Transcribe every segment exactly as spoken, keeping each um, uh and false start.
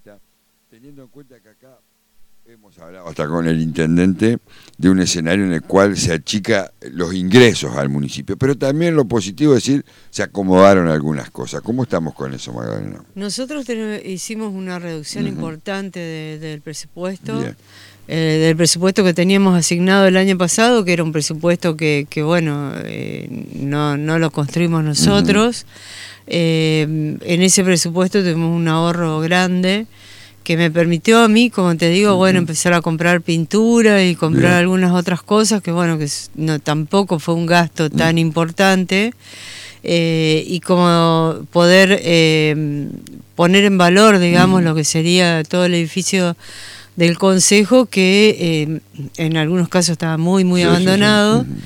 Vicenita, teniendo en cuenta que acá hemos hablado hasta con el intendente de un escenario en el cual se achica los ingresos al municipio, pero también lo positivo es decir, se acomodaron algunas cosas. ¿Cómo estamos con eso, Magdalena? Nosotros tenemos, hicimos una reducción uh-huh. importante de, del presupuesto, eh, del presupuesto que teníamos asignado el año pasado, que era un presupuesto que, que bueno, eh, no, no lo construimos nosotros. Uh-huh. eh, en ese presupuesto tuvimos un ahorro grande, que me permitió a mí, como te digo, uh-huh. bueno, empezar a comprar pintura y comprar Bien. algunas otras cosas, que bueno, que no tampoco fue un gasto tan uh-huh. importante, eh, y como poder eh, poner en valor, digamos, uh-huh. lo que sería todo el edificio del Consejo, que eh, en algunos casos estaba muy, muy sí, abandonado, sí, sí. Uh-huh.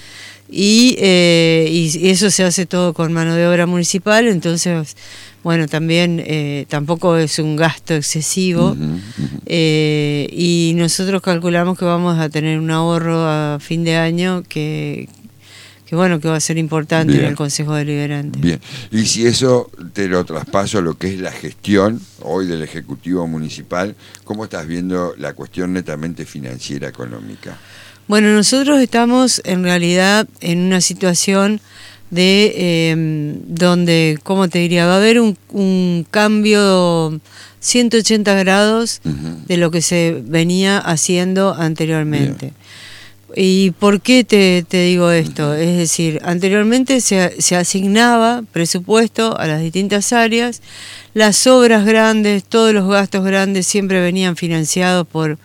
y, eh, y eso se hace todo con mano de obra municipal, entonces... Bueno, también eh, tampoco es un gasto excesivo, uh-huh, uh-huh. Eh, y nosotros calculamos que vamos a tener un ahorro a fin de año que, que bueno, que va a ser importante Bien. en el Consejo Deliberante. Bien, y si eso te lo traspaso a lo que es la gestión hoy del Ejecutivo Municipal, ¿cómo estás viendo la cuestión netamente financiera económica? Bueno, nosotros estamos en realidad en una situación de eh, donde, ¿cómo te diría? Va a haber un, un cambio ciento ochenta grados uh-huh. de lo que se venía haciendo anteriormente. Bien. ¿Y por qué te, te digo esto? Uh-huh. Es decir, anteriormente se, se asignaba presupuesto a las distintas áreas, las obras grandes, todos los gastos grandes siempre venían financiados por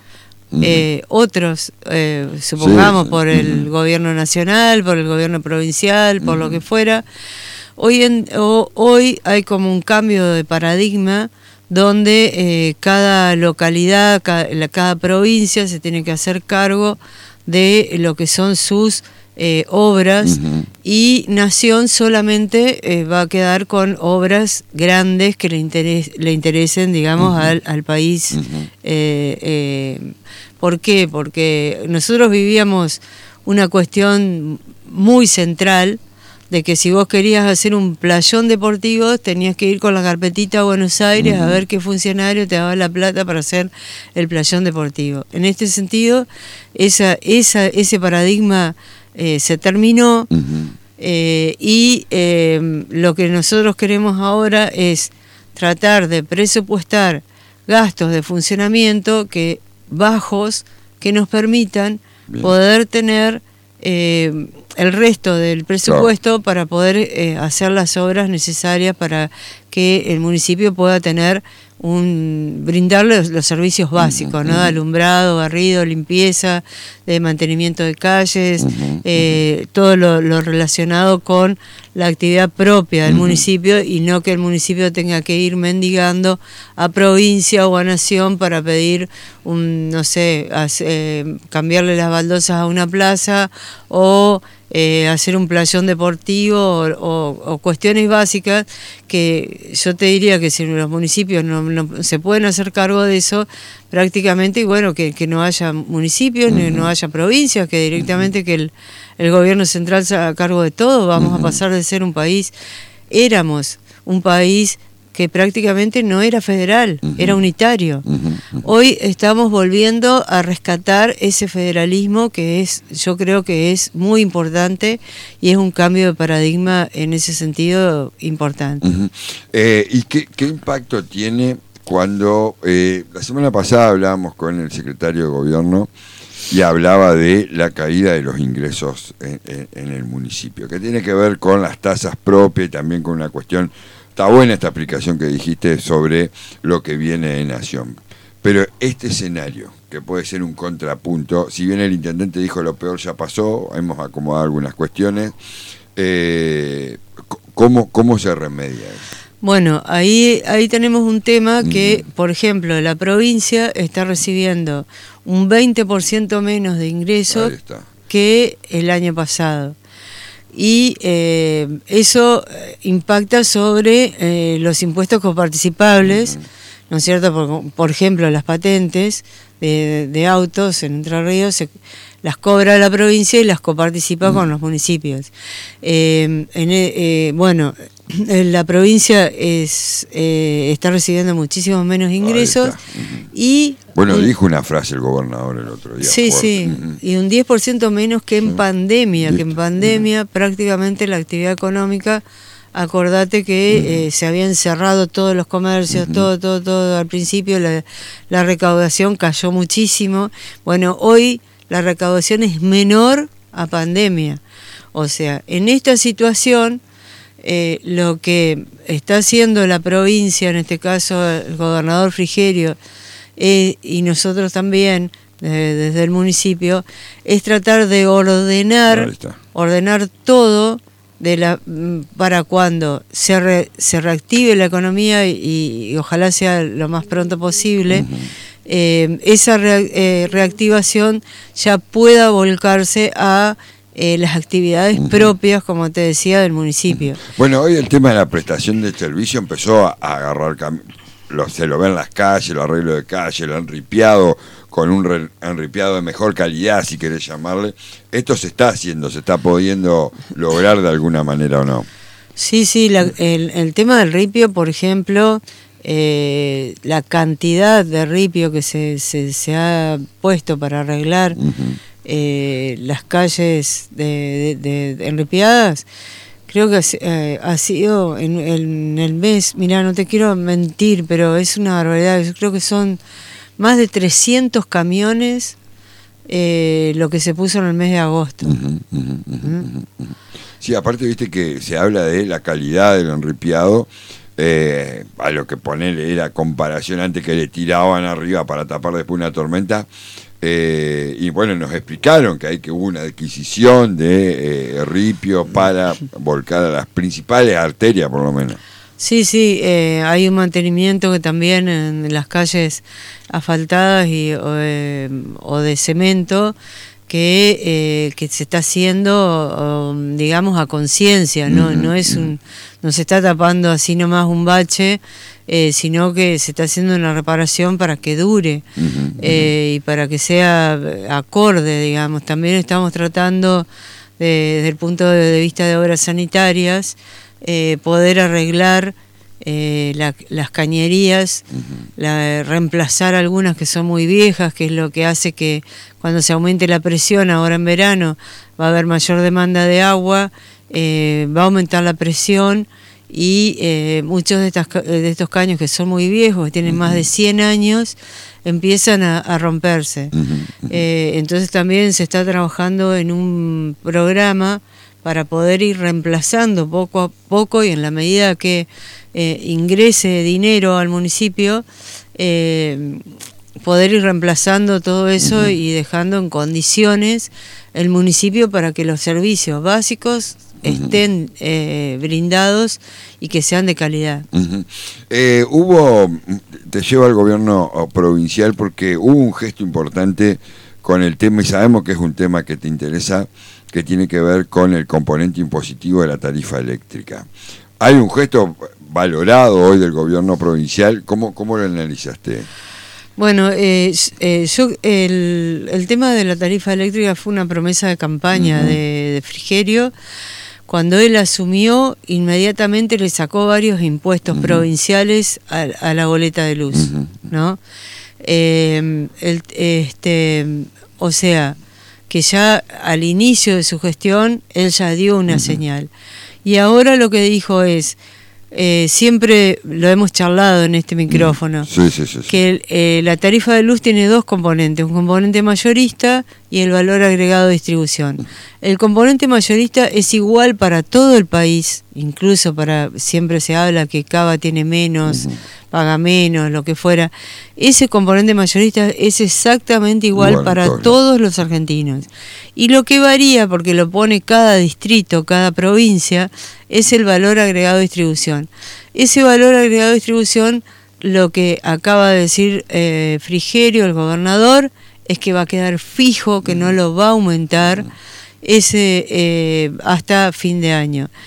Eh, otros, eh, supongamos sí, por el uh-huh. gobierno nacional, por el gobierno provincial, por uh-huh. lo que fuera. Hoy, en, o, hoy hay como un cambio de paradigma donde eh, cada localidad, cada, cada provincia se tiene que hacer cargo de lo que son sus eh, obras uh-huh. y Nación solamente eh, va a quedar con obras grandes que le, interes, le interesen, digamos, uh-huh. al, al país. Uh-huh. eh, eh, ¿Por qué? Porque nosotros vivíamos una cuestión muy central de que si vos querías hacer un playón deportivo tenías que ir con la carpetita a Buenos Aires uh-huh. a ver qué funcionario te daba la plata para hacer el playón deportivo. En este sentido, esa, esa, ese paradigma eh, se terminó uh-huh. eh, y eh, lo que nosotros queremos ahora es tratar de presupuestar gastos de funcionamiento que bajos que nos permitan Bien. poder tener eh, el resto del presupuesto claro. para poder eh, hacer las obras necesarias para que el municipio pueda tener un brindarle los, los servicios básicos, uh-huh. ¿no? Alumbrado, barrido, limpieza, de mantenimiento de calles, uh-huh. eh, todo lo, lo relacionado con la actividad propia del uh-huh. municipio, y no que el municipio tenga que ir mendigando a provincia o a nación para pedir un, no sé, hacer, eh, cambiarle las baldosas a una plaza o Eh, hacer un playón deportivo o, o, o cuestiones básicas que yo te diría que si los municipios no, no se pueden hacer cargo de eso prácticamente, y bueno, que, que no haya municipios, uh-huh. no haya provincias, que directamente uh-huh. que el, el gobierno central se haga cargo de todo, vamos uh-huh. a pasar de ser un país, éramos un país que prácticamente no era federal, uh-huh. era unitario. Uh-huh. Uh-huh. Hoy estamos volviendo a rescatar ese federalismo que es, yo creo que es muy importante y es un cambio de paradigma en ese sentido importante. Uh-huh. Eh, ¿Y qué, qué impacto tiene cuando, eh, la semana pasada hablábamos con el secretario de Gobierno y hablaba de la caída de los ingresos en, en, en el municipio, que tiene que ver con las tasas propias y también con una cuestión. Está buena esta explicación que dijiste sobre lo que viene de Nación. Pero este escenario, que puede ser un contrapunto, si bien el intendente dijo lo peor ya pasó, hemos acomodado algunas cuestiones, eh, ¿cómo, cómo se remedia eso? Bueno, ahí, ahí tenemos un tema que, uh-huh. por ejemplo, la provincia está recibiendo un veinte por ciento menos de ingresos que el año pasado. Y eh, eso impacta sobre eh, los impuestos coparticipables, uh-huh. ¿no es cierto? Por, por ejemplo, las patentes de, de autos en Entre Ríos se, las cobra la provincia y las coparticipa uh-huh. con los municipios. Eh, en, eh, bueno, la provincia es eh, está recibiendo muchísimos menos ingresos uh-huh. y... Bueno, un, dijo una frase el gobernador el otro día. Sí, fuerte. sí, uh-huh. y un diez por ciento menos que en sí. pandemia, ¿Listo? que en pandemia uh-huh. prácticamente la actividad económica, acordate que uh-huh. eh, se habían cerrado todos los comercios, uh-huh. todo, todo, todo, al principio la, la recaudación cayó muchísimo. Bueno, hoy la recaudación es menor a pandemia. O sea, en esta situación, eh, lo que está haciendo la provincia, en este caso el gobernador Frigerio, eh, y nosotros también, eh, desde el municipio, es tratar de ordenar, ordenar todo de la para cuando se, re, se reactive la economía y, y ojalá sea lo más pronto posible. Uh-huh. eh, esa re, eh, reactivación ya pueda volcarse a Eh, las actividades uh-huh. propias, como te decía, del municipio. Bueno, hoy el tema de la prestación de servicio empezó a, a agarrar cam- lo, se lo ve en las calles, el arreglo de calle, lo enripiado, con un re- enripiado de mejor calidad, si querés llamarle. Esto se está haciendo, se está pudiendo lograr de alguna manera o no. Sí, sí, la, el, el tema del ripio, por ejemplo, eh, la cantidad de ripio que se, se, se ha puesto para arreglar uh-huh. Eh, las calles de, de, de enripiadas, creo que eh, ha sido en, en el mes, mirá, no te quiero mentir, pero es una barbaridad, yo creo que son más de trescientos camiones eh, lo que se puso en el mes de agosto. Uh-huh, uh-huh, uh-huh, uh-huh. Sí, aparte viste que se habla de la calidad del enripiado, eh, a lo que ponerle era comparación antes que le tiraban arriba para tapar después una tormenta. Eh, y bueno, nos explicaron que hay que hubo una adquisición de eh, ripio para volcar a las principales arterias, por lo menos. Sí, sí, eh, hay un mantenimiento que también en las calles asfaltadas y, o, eh, o de cemento que, eh, que se está haciendo, o, digamos, a conciencia, ¿no? Uh-huh. No es un, no se está tapando así nomás un bache, eh, sino que se está haciendo una reparación para que dure uh-huh. eh, y para que sea acorde, digamos. También estamos tratando, de, desde el punto de vista de obras sanitarias, eh, poder arreglar eh, la, las cañerías, uh-huh. la, reemplazar algunas que son muy viejas, que es lo que hace que cuando se aumente la presión ahora en verano va a haber mayor demanda de agua, eh, va a aumentar la presión y eh, muchos de, estas, de estos caños que son muy viejos, que tienen uh-huh. más de cien años, empiezan a, a romperse. Uh-huh. Uh-huh. Eh, entonces también se está trabajando en un programa para poder ir reemplazando poco a poco y en la medida que eh, ingrese dinero al municipio, eh, poder ir reemplazando todo eso uh-huh. y dejando en condiciones el municipio para que los servicios básicos estén eh, brindados y que sean de calidad. Uh-huh. Eh, hubo, te llevo al gobierno provincial porque hubo un gesto importante con el tema, y sabemos que es un tema que te interesa, que tiene que ver con el componente impositivo de la tarifa eléctrica. Hay un gesto valorado hoy del gobierno provincial, ¿cómo, cómo lo analizaste? Bueno, eh, eh, yo el, el tema de la tarifa eléctrica fue una promesa de campaña uh-huh. de, de Frigerio. Cuando él asumió, inmediatamente le sacó varios impuestos uh-huh. provinciales a, a la boleta de luz, uh-huh. ¿no? Eh, el, este, o sea, que ya al inicio de su gestión, él ya dio una uh-huh. señal. Y ahora lo que dijo es, eh, siempre lo hemos charlado en este micrófono, sí, sí, sí, sí. que eh, la tarifa de luz tiene dos componentes, un componente mayorista y el valor agregado de distribución. El componente mayorista es igual para todo el país, incluso para, siempre se habla que Cava tiene menos, uh-huh. paga menos, lo que fuera. Ese componente mayorista es exactamente igual bueno, para todo. todos los argentinos. Y lo que varía, porque lo pone cada distrito, cada provincia, es el valor agregado de distribución. Ese valor agregado de distribución, lo que acaba de decir eh, Frigerio, el gobernador, es que va a quedar fijo, que no lo va a aumentar ese eh, hasta fin de año.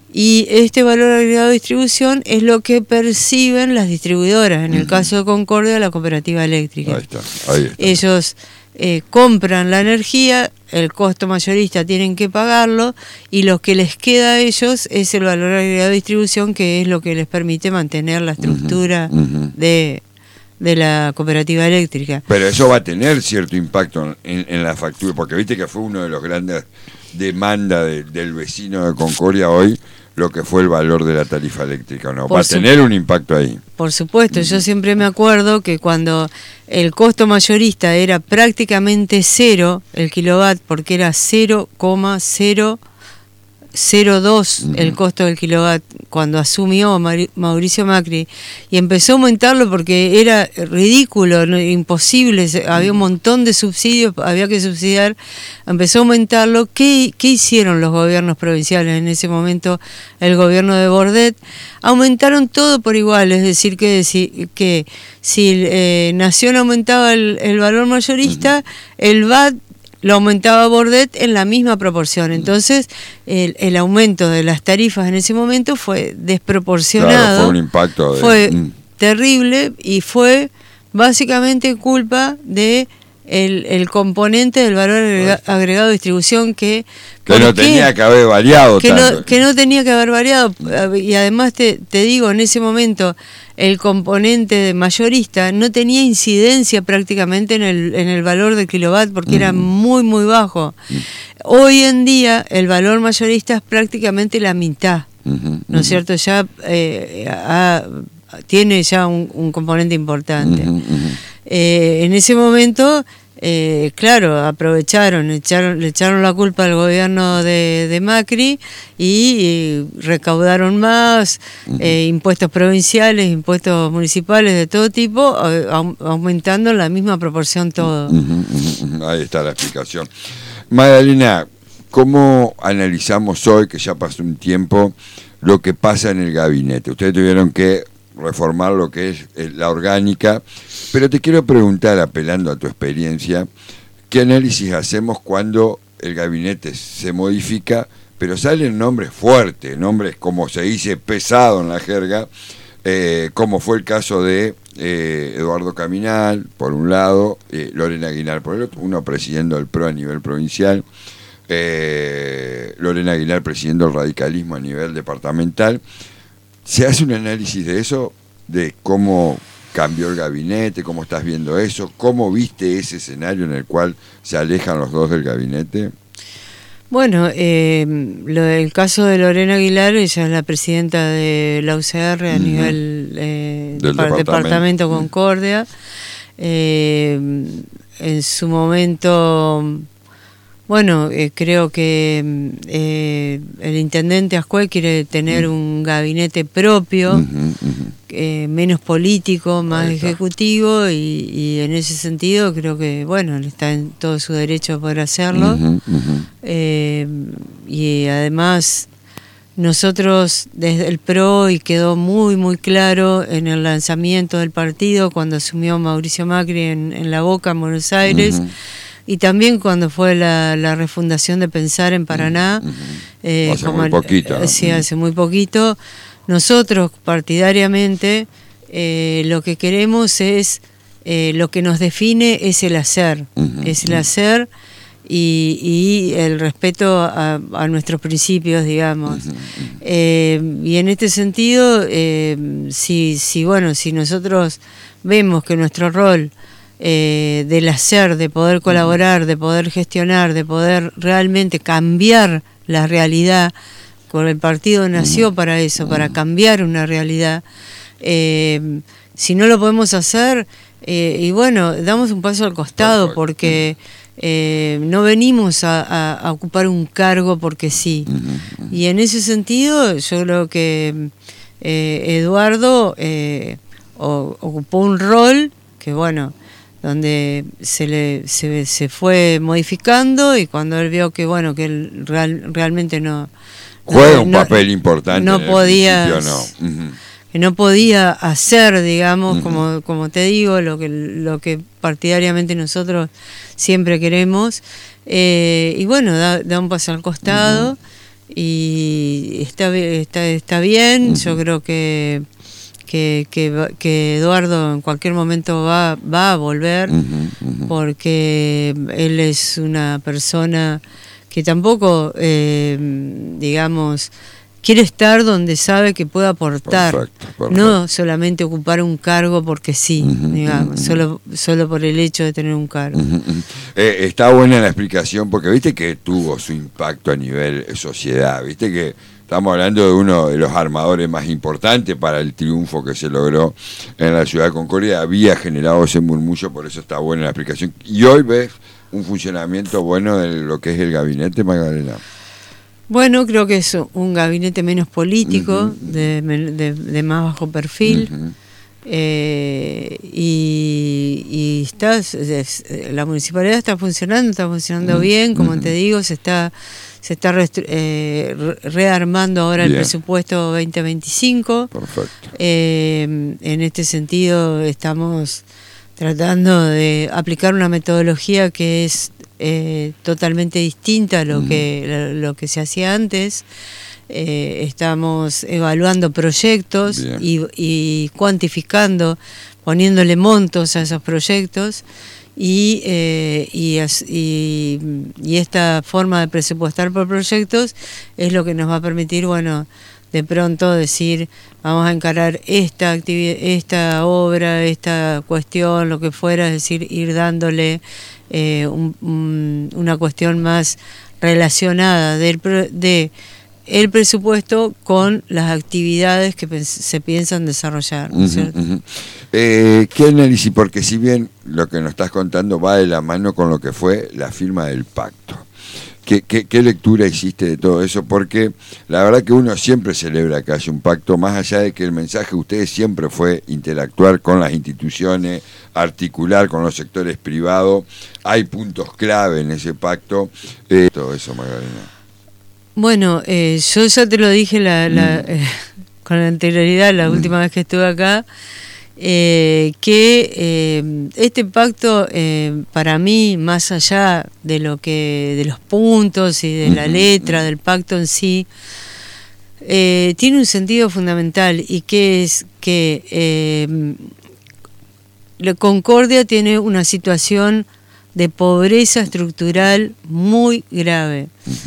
y este valor agregado de distribución es lo que perciben las distribuidoras, en el uh-huh. caso de Concordia, la cooperativa eléctrica. Ahí está, ahí está. Ellos eh, compran la energía, el costo mayorista tienen que pagarlo, y lo que les queda a ellos es el valor agregado de distribución, que es lo que les permite mantener la estructura uh-huh. Uh-huh. de... de la cooperativa eléctrica. Pero eso va a tener cierto impacto en, en la factura, porque viste que fue uno de los grandes demandas de, del vecino de Concordia hoy, lo que fue el valor de la tarifa eléctrica, ¿no? Por va a tener un impacto ahí. Por supuesto, uh-huh. yo siempre me acuerdo que cuando el costo mayorista era prácticamente cero el kilowatt, porque era cero coma cero cero coma dos uh-huh. el costo del kilowatt cuando asumió Mauricio Macri, y empezó a aumentarlo porque era ridículo, no, imposible, había un montón de subsidios, había que subsidiar, empezó a aumentarlo. ¿Qué, qué hicieron los gobiernos provinciales en ese momento? El gobierno de Bordet, aumentaron todo por igual, es decir, que si, que si eh, Nación aumentaba el, el valor mayorista, uh-huh. el V A T lo aumentaba Bordet en la misma proporción. Entonces, el, el aumento de las tarifas en ese momento fue desproporcionado. Claro, fue un impacto. De... Fue mm. terrible, y fue básicamente culpa de el, el componente del valor agrega, agregado de distribución que... Que no tenía que haber variado que tanto. No, que no tenía que haber variado. Y además te, te digo, en ese momento el componente mayorista no tenía incidencia prácticamente en el, en el valor del kilowatt, porque uh-huh. era muy, muy bajo. Uh-huh. Hoy en día el valor mayorista es prácticamente la mitad, uh-huh. ¿no es cierto? Ya eh, ha, tiene ya un, un componente importante. Uh-huh. Uh-huh. Eh, en ese momento... Eh, claro, aprovecharon, echaron, le echaron la culpa al gobierno de, de Macri y, y recaudaron más, uh-huh. eh, impuestos provinciales, impuestos municipales de todo tipo, au, aumentando en la misma proporción todo. Uh-huh, uh-huh. Ahí está la explicación. Magdalena, ¿cómo analizamos hoy, que ya pasó un tiempo, lo que pasa en el gabinete? Ustedes tuvieron que reformar lo que es la orgánica, pero te quiero preguntar, apelando a tu experiencia, ¿qué análisis hacemos cuando el gabinete se modifica, pero salen nombres fuertes, nombres como se dice pesado en la jerga, eh, como fue el caso de eh, Eduardo Caminal, por un lado, eh, Lorena Aguilar por el otro, uno presidiendo el P R O a nivel provincial, eh, Lorena Aguilar presidiendo el radicalismo a nivel departamental? ¿Se hace un análisis de eso, de cómo cambió el gabinete, cómo estás viendo eso, cómo viste ese escenario en el cual se alejan los dos del gabinete? Bueno, eh, lo del caso de Lorena Aguilar, ella es la presidenta de la U C R a uh-huh. nivel eh, del depart- departamento, departamento Concordia. Eh, en su momento... Bueno, eh, creo que eh, el intendente Ascué quiere tener uh-huh. un gabinete propio, uh-huh, uh-huh. Eh, menos político, más ejecutivo, y, y en ese sentido creo que, bueno, está en todo su derecho a poder hacerlo. Uh-huh, uh-huh. Eh, y además nosotros desde el P R O, y quedó muy, muy claro en el lanzamiento del partido cuando asumió Mauricio Macri en, en La Boca, en Buenos Aires, uh-huh. y también cuando fue la, la refundación de Pensar en Paraná, uh-huh. eh, hace como muy el, poquito, ¿no? Sí, hace muy poquito. Nosotros partidariamente eh, lo que queremos es, eh, lo que nos define es el hacer, uh-huh. es el hacer y, y el respeto a, a nuestros principios, digamos. Uh-huh. Eh, y en este sentido, eh, si, si, bueno, si nosotros vemos que nuestro rol Eh, del hacer, de poder colaborar, de poder gestionar, de poder realmente cambiar la realidad, porque el partido nació para eso, para cambiar una realidad. Eh, si no lo podemos hacer, eh, y bueno, damos un paso al costado, porque eh, no venimos a, a, a ocupar un cargo porque sí. Y en ese sentido, yo creo que eh, Eduardo eh, o, ocupó un rol que, bueno, donde se le se, se fue modificando, y cuando él vio que bueno que él real, realmente no juega no, un no, papel importante, no podía no. Uh-huh. que no podía hacer, digamos, uh-huh. como como te digo, lo que lo que partidariamente nosotros siempre queremos, eh, y bueno, da, da un paso al costado. Uh-huh. y está, está, está bien. Uh-huh. Yo creo que, que, que, que Eduardo en cualquier momento va, va a volver, uh-huh, uh-huh. porque él es una persona que tampoco, eh, digamos, quiere estar donde sabe que puede aportar, perfecto, perfecto. No solamente ocupar un cargo porque sí, uh-huh, digamos, uh-huh. solo solo por el hecho de tener un cargo. Uh-huh. Eh, está buena la explicación, porque viste que tuvo su impacto a nivel sociedad, viste que estamos hablando de uno de los armadores más importantes para el triunfo que se logró en la ciudad de Concordia, había generado ese murmullo, por eso está buena la explicación. Y hoy ves un funcionamiento bueno de lo que es el gabinete, Magdalena. Bueno, creo que es un gabinete menos político, uh-huh. de, de, de más bajo perfil, uh-huh. eh, y, y está, es, la municipalidad está funcionando, está funcionando uh-huh. bien, como uh-huh. te digo, se está se está restru- eh, rearmando ahora bien. El presupuesto veinte veinticinco. Perfecto. Eh, en este sentido estamos tratando de aplicar una metodología que es Eh, totalmente distinta a lo, uh-huh. que, lo, lo que se hacía antes. Eh, estamos evaluando proyectos y, y cuantificando, poniéndole montos a esos proyectos, y, eh, y, y, y esta forma de presupuestar por proyectos es lo que nos va a permitir, bueno, de pronto decir, vamos a encarar esta actividad, esta obra, esta cuestión, lo que fuera, es decir, ir dándole eh, un, un, una cuestión más relacionada del de el presupuesto con las actividades que pens- se piensan desarrollar, ¿no es cierto? Uh-huh, uh-huh. Eh, ¿Qué análisis? Porque si bien lo que nos estás contando va de la mano con lo que fue la firma del pacto, ¿Qué, qué, ¿Qué lectura hiciste de todo eso? Porque la verdad que uno siempre celebra que haya un pacto, más allá de que el mensaje de ustedes siempre fue interactuar con las instituciones, articular con los sectores privados. Hay puntos clave en ese pacto. Eh, todo eso, Magdalena. Bueno, eh, yo ya te lo dije la, la, mm. eh, con anterioridad, la mm. última vez que estuve acá, Eh, que eh, este pacto eh, para mí, más allá de lo que de los puntos y de la letra del pacto en sí, eh, tiene un sentido fundamental, y que es que eh, la Concordia tiene una situación de pobreza estructural muy grave.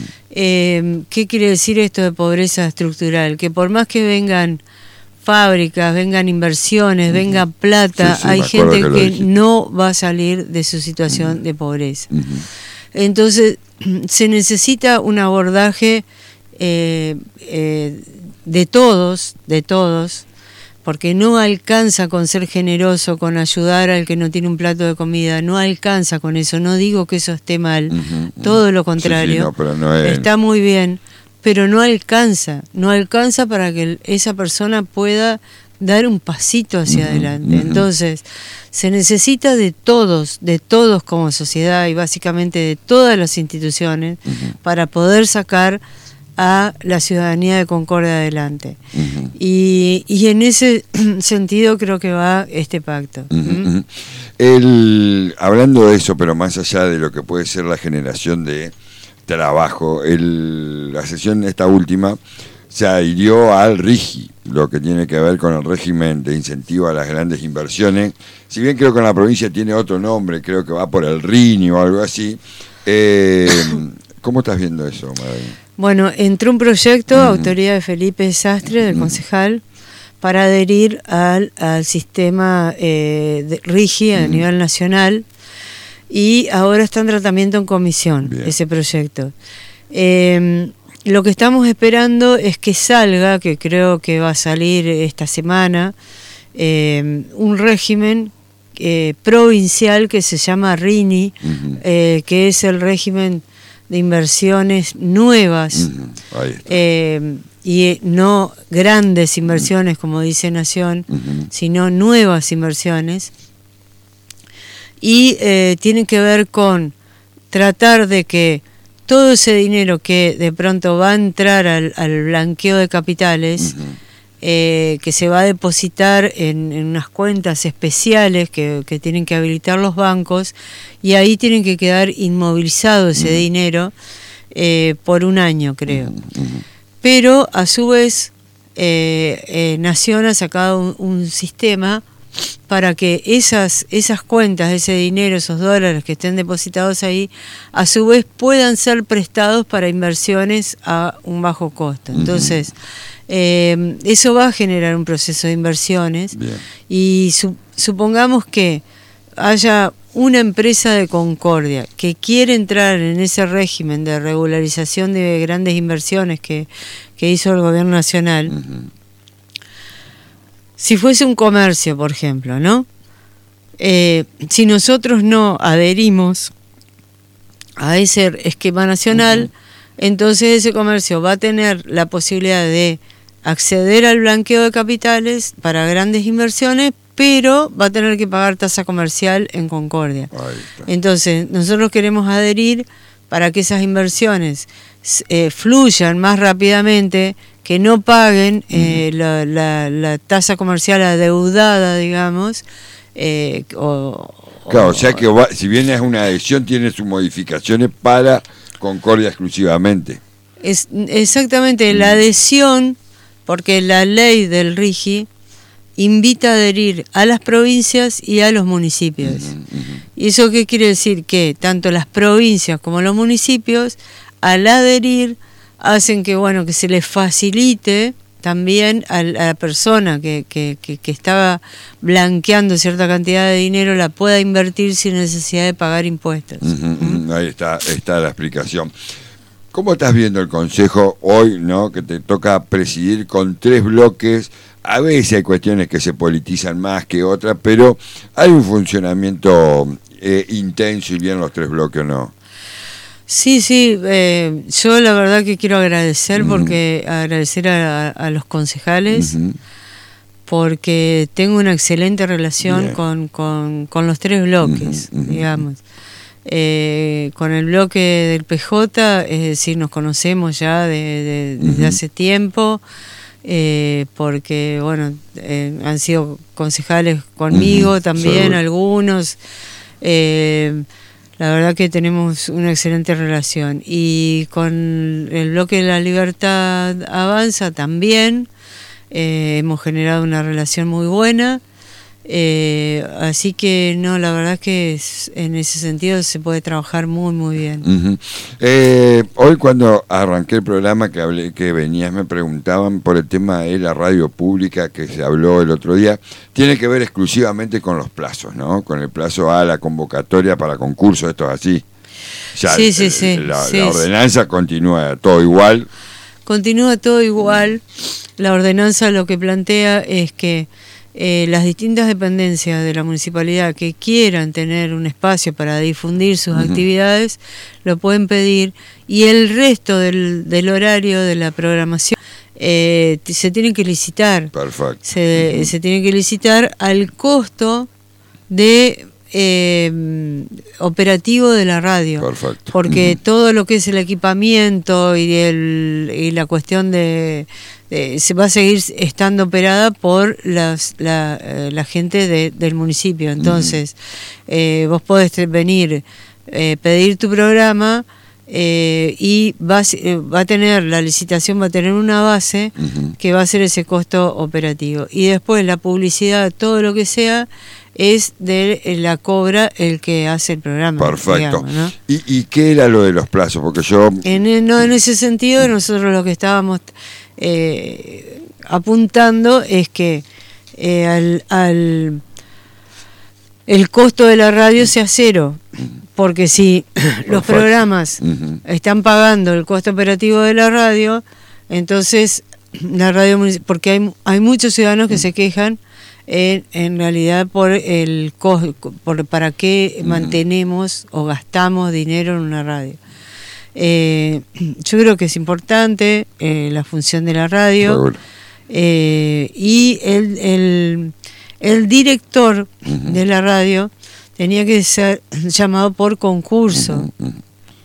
Eh, ¿qué quiere decir esto de pobreza estructural? Que por más que vengan fábricas, vengan inversiones, uh-huh. venga plata, sí, sí, hay gente que, que no va a salir de su situación uh-huh. de pobreza. Uh-huh. Entonces, se necesita un abordaje eh, eh, de todos, de todos, porque no alcanza con ser generoso, con ayudar al que no tiene un plato de comida, no alcanza con eso, no digo que eso esté mal, uh-huh. todo lo contrario, sí, sí, no, pero no es... está muy bien, pero no alcanza, no alcanza para que esa persona pueda dar un pasito hacia uh-huh, adelante. Uh-huh. Entonces, se necesita de todos, de todos como sociedad, y básicamente de todas las instituciones, uh-huh. para poder sacar a la ciudadanía de Concordia adelante. Uh-huh. Y, y en ese sentido creo que va este pacto. Uh-huh, uh-huh. El, hablando de eso, pero más allá de lo que puede ser la generación de trabajo, el, la sesión esta última se adhirió al RIGI, lo que tiene que ver con el régimen de incentivo a las grandes inversiones. Si bien creo que en la provincia tiene otro nombre, creo que va por el RINI o algo así. Eh, ¿Cómo estás viendo eso, Madalena? Bueno, entró un proyecto, uh-huh. autoría de Felipe Sastre, del uh-huh. concejal, para adherir al, al sistema eh, de RIGI a uh-huh. nivel nacional, y ahora está en tratamiento en comisión. Bien. Ese proyecto. Eh, lo que estamos esperando es que salga, que creo que va a salir esta semana, eh, un régimen eh, provincial que se llama RINI, uh-huh. eh, que es el régimen de inversiones nuevas, uh-huh. Ahí está. Eh, y no grandes inversiones, uh-huh. como dice Nación, uh-huh. sino nuevas inversiones. Y eh, tiene que ver con tratar de que todo ese dinero que de pronto va a entrar al, al blanqueo de capitales, uh-huh. eh, que se va a depositar en, en unas cuentas especiales que, que tienen que habilitar los bancos, y ahí tienen que quedar inmovilizado ese uh-huh. dinero, eh, por un año, creo. Uh-huh. Pero a su vez, eh, eh, Nación ha sacado un, un sistema para que esas, esas cuentas, ese dinero, esos dólares que estén depositados ahí, a su vez puedan ser prestados para inversiones a un bajo costo. Entonces, eh, eso va a generar un proceso de inversiones. Bien. Y su, supongamos que haya una empresa de Concordia que quiere entrar en ese régimen de regularización de grandes inversiones que, que hizo el gobierno nacional. Uh-huh. Si fuese un comercio, por ejemplo, ¿no? Eh, si nosotros no adherimos a ese esquema nacional, uh-huh. entonces ese comercio va a tener la posibilidad de acceder al blanqueo de capitales para grandes inversiones, pero va a tener que pagar tasa comercial en Concordia. Entonces, nosotros queremos adherir para que esas inversiones eh, fluyan más rápidamente, que no paguen eh, uh-huh. la, la, la tasa comercial adeudada, digamos. Eh, o, claro, o, o sea que va, si bien es una adhesión, tiene sus modificaciones para Concordia exclusivamente. Es, exactamente, uh-huh. la adhesión, porque la ley del RIGI invita a adherir a las provincias y a los municipios. Uh-huh, uh-huh. ¿Y eso qué quiere decir? Que tanto las provincias como los municipios, al adherir, hacen que bueno que se les facilite también a la persona que, que, que, que estaba blanqueando cierta cantidad de dinero, la pueda invertir sin necesidad de pagar impuestos. Uh-huh, uh-huh. Ahí está, está la explicación. ¿Cómo estás viendo el Consejo hoy, no, que te toca presidir con tres bloques? A veces hay cuestiones que se politizan más que otras, pero hay un funcionamiento eh, intenso y bien los tres bloques, ¿o no? Sí, sí, eh, yo la verdad que quiero agradecer, uh-huh. porque agradecer a, a los concejales, uh-huh. porque tengo una excelente relación con, con, con los tres bloques, uh-huh. digamos. Eh, con el bloque del P J, es decir, nos conocemos ya de, de, uh-huh. desde hace tiempo, eh, porque, bueno, eh, han sido concejales conmigo uh-huh. también, Seguro. algunos. Eh, La verdad que tenemos una excelente relación. Y con el bloque de la Libertad Avanza también eh, hemos generado una relación muy buena. Eh, así que no, la verdad es que es, en ese sentido se puede trabajar muy muy bien. Uh-huh. Eh, hoy cuando arranqué el programa que hablé, que venías, me preguntaban por el tema de la radio pública que se habló el otro día. Tiene que ver exclusivamente con los plazos, ¿no? Con el plazo a la convocatoria para concursos, esto es así. Ya sí, sí, sí, la, sí, la ordenanza sí. continúa todo igual. Continúa todo igual. La ordenanza lo que plantea es que Eh, las distintas dependencias de la municipalidad que quieran tener un espacio para difundir sus uh-huh. actividades, lo pueden pedir, y el resto del, del horario de la programación eh, se tienen que licitar. Perfecto. Se, uh-huh. se tienen que licitar al costo de eh, operativo de la radio. Perfecto. Porque uh-huh. todo lo que es el equipamiento y, el, y la cuestión de Eh, se va a seguir estando operada por las, la, eh, la gente de, del municipio. Entonces, uh-huh. eh, vos podés venir, eh, pedir tu programa eh, y vas, eh, va a tener, la licitación va a tener una base uh-huh. que va a ser ese costo operativo. Y después la publicidad, todo lo que sea, es de la cobra el que hace el programa. Perfecto. Digamos, ¿no? ¿Y, ¿Y qué era lo de los plazos? Porque yo... En, no, en ese sentido, nosotros lo que estábamos eh, apuntando es que eh, al, al el costo de la radio sea cero. Porque si los Perfecto. programas uh-huh. están pagando el costo operativo de la radio, entonces la radio... Porque hay, hay muchos ciudadanos que uh-huh. se quejan En, en realidad por el costo, por para qué uh-huh. mantenemos o gastamos dinero en una radio. Eh, yo creo que es importante eh, la función de la radio eh, y el, el, el director uh-huh. de la radio tenía que ser llamado por concurso. Uh-huh.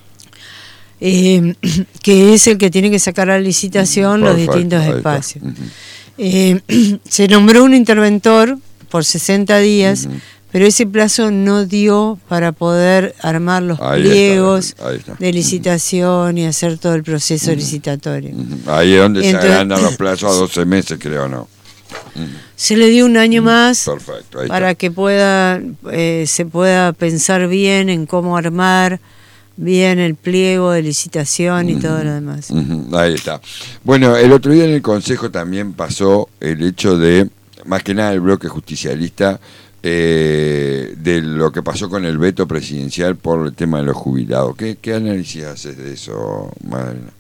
Eh, que es el que tiene que sacar a licitación Perfecto. los distintos espacios. Uh-huh. Eh, se nombró un interventor por sesenta días uh-huh. pero ese plazo no dio para poder armar los Ahí pliegos está, ahí está. de licitación y hacer todo el proceso Uh-huh. licitatorio. Uh-huh. Ahí es donde Entonces, se agrandan los plazos a doce meses, creo, ¿no? Uh-huh. Se le dio un año más Perfecto, ahí para está. que pueda eh, se pueda pensar bien en cómo armar bien el pliego de licitación y uh-huh. todo lo demás. Uh-huh. Ahí está. Bueno, el otro día en el Consejo también pasó el hecho de, más que nada el bloque justicialista, eh, de lo que pasó con el veto presidencial por el tema de los jubilados. ¿Qué, qué análisis haces de eso, Magdalena?